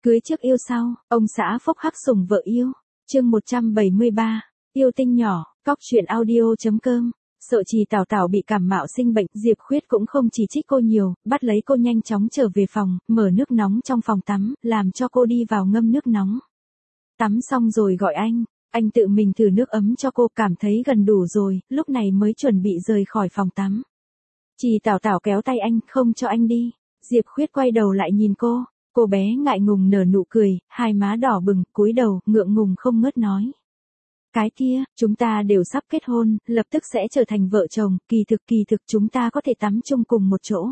Cưới trước yêu sau, ông xã phốc hắc sủng vợ yêu. Chương 173, yêu tinh nhỏ, cóc truyện audio.com. Sợ Trì Tảo Tảo bị cảm mạo sinh bệnh, Diệp Khuyết cũng không chỉ trích cô nhiều, bắt lấy cô nhanh chóng trở về phòng, mở nước nóng trong phòng tắm, làm cho cô đi vào ngâm nước nóng. Tắm xong rồi gọi anh tự mình thử nước ấm cho cô, cảm thấy gần đủ rồi, lúc này mới chuẩn bị rời khỏi phòng tắm. Trì Tảo Tảo kéo tay anh, không cho anh đi. Diệp Khuyết quay đầu lại nhìn cô bé ngại ngùng nở nụ cười, hai má đỏ bừng, cúi đầu, ngượng ngùng không ngớt nói. Cái kia, chúng ta đều sắp kết hôn, lập tức sẽ trở thành vợ chồng, kỳ thực chúng ta có thể tắm chung cùng một chỗ.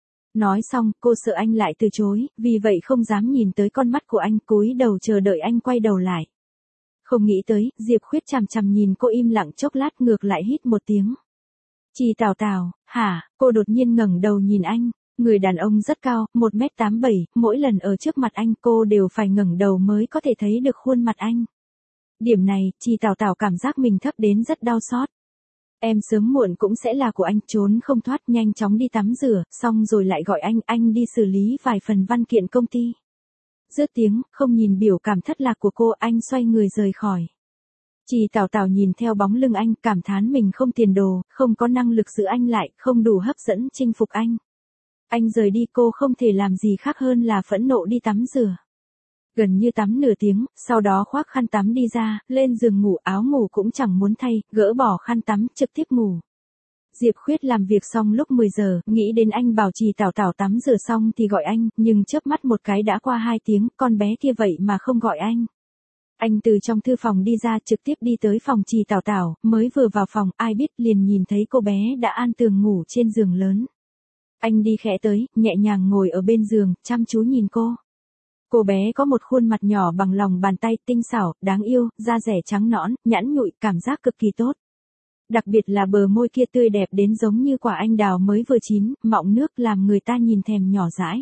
Nói xong, cô sợ anh lại từ chối, vì vậy không dám nhìn tới con mắt của anh, cúi đầu chờ đợi anh quay đầu lại. Không nghĩ tới, Diệp Khuyết chằm chằm nhìn cô im lặng chốc lát ngược lại hít một tiếng. Trì Tảo Tảo, hả? Cô đột nhiên ngẩng đầu nhìn anh. Người đàn ông rất cao, 1m87, mỗi lần ở trước mặt anh cô đều phải ngẩng đầu mới có thể thấy được khuôn mặt anh. Điểm này, Trì Tảo Tảo cảm giác mình thấp đến rất đau xót. Em sớm muộn cũng sẽ là của anh, trốn không thoát, nhanh chóng đi tắm rửa, xong rồi lại gọi anh đi xử lý vài phần văn kiện công ty. Dứt tiếng, không nhìn biểu cảm thất lạc của cô, anh xoay người rời khỏi. Trì Tảo Tảo nhìn theo bóng lưng anh, cảm thán mình không tiền đồ, không có năng lực giữ anh lại, không đủ hấp dẫn chinh phục anh. Anh rời đi, cô không thể làm gì khác hơn là phẫn nộ đi tắm rửa. Gần như tắm nửa tiếng, sau đó khoác khăn tắm đi ra, lên giường ngủ, áo ngủ cũng chẳng muốn thay, gỡ bỏ khăn tắm, trực tiếp ngủ. Diệp Khuyết làm việc xong lúc 10 giờ, nghĩ đến anh bảo Trì Tảo Tảo tắm rửa xong thì gọi anh, nhưng chớp mắt một cái đã qua 2 tiếng, con bé kia vậy mà không gọi anh. Anh từ trong thư phòng đi ra, trực tiếp đi tới phòng Trì Tảo Tảo, mới vừa vào phòng, ai biết liền nhìn thấy cô bé đã an tường ngủ trên giường lớn. Anh đi khẽ tới, nhẹ nhàng ngồi ở bên giường, chăm chú nhìn cô. Cô bé có một khuôn mặt nhỏ bằng lòng bàn tay, tinh xảo, đáng yêu, da rẻ trắng nõn, nhẵn nhụi, cảm giác cực kỳ tốt. Đặc biệt là bờ môi kia tươi đẹp đến giống như quả anh đào mới vừa chín, mọng nước làm người ta nhìn thèm nhỏ dãi.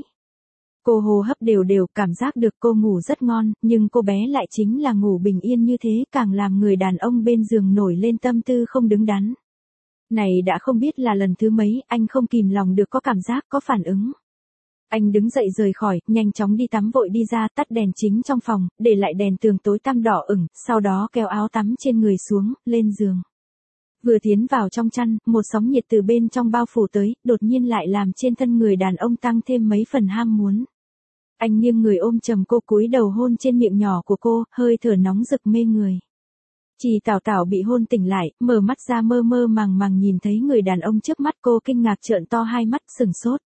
Cô hô hấp đều đều, cảm giác được cô ngủ rất ngon, nhưng cô bé lại chính là ngủ bình yên như thế, càng làm người đàn ông bên giường nổi lên tâm tư không đứng đắn. Này đã không biết là lần thứ mấy, anh không kìm lòng được có cảm giác, có phản ứng. Anh đứng dậy rời khỏi, nhanh chóng đi tắm vội đi ra, tắt đèn chính trong phòng, để lại đèn tường tối tăm đỏ ửng, sau đó kéo áo tắm trên người xuống, lên giường. Vừa tiến vào trong chăn, một sóng nhiệt từ bên trong bao phủ tới, đột nhiên lại làm trên thân người đàn ông tăng thêm mấy phần ham muốn. Anh nghiêng người ôm chầm cô, cúi đầu hôn trên miệng nhỏ của cô, hơi thở nóng rực mê người. Trì Tảo Tảo bị hôn tỉnh lại, mở mắt ra mơ mơ màng màng nhìn thấy người đàn ông trước mắt, cô kinh ngạc trợn to hai mắt, sửng sốt.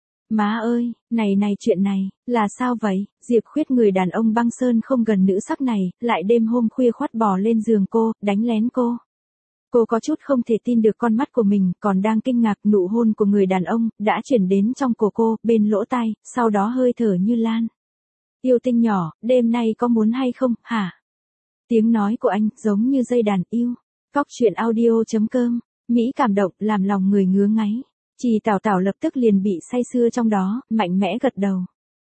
Má ơi, này chuyện này, là sao vậy? Diệp Khuyết, người đàn ông băng sơn không gần nữ sắc này, lại đêm hôm khuya khoắt bò lên giường cô, đánh lén cô. Cô có chút không thể tin được con mắt của mình, còn đang kinh ngạc, nụ hôn của người đàn ông đã chuyển đến trong cổ cô, bên lỗ tai, sau đó hơi thở như lan. Yêu tinh nhỏ, đêm nay có muốn hay không, hả? Tiếng nói của anh giống như dây đàn yêu. Cóc truyện audio.com, Mỹ cảm động, làm lòng người ngứa ngáy. Trì Tảo Tảo lập tức liền bị say sưa trong đó, mạnh mẽ gật đầu.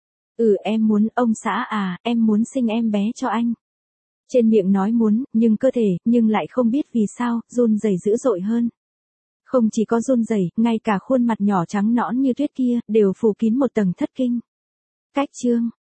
Em muốn, ông xã à, em muốn sinh em bé cho anh. Trên miệng nói muốn, nhưng cơ thể, nhưng lại không biết vì sao, run rẩy dữ dội hơn. Không chỉ có run rẩy, ngay cả khuôn mặt nhỏ trắng nõn như tuyết kia, đều phủ kín một tầng thất kinh. Cách chương.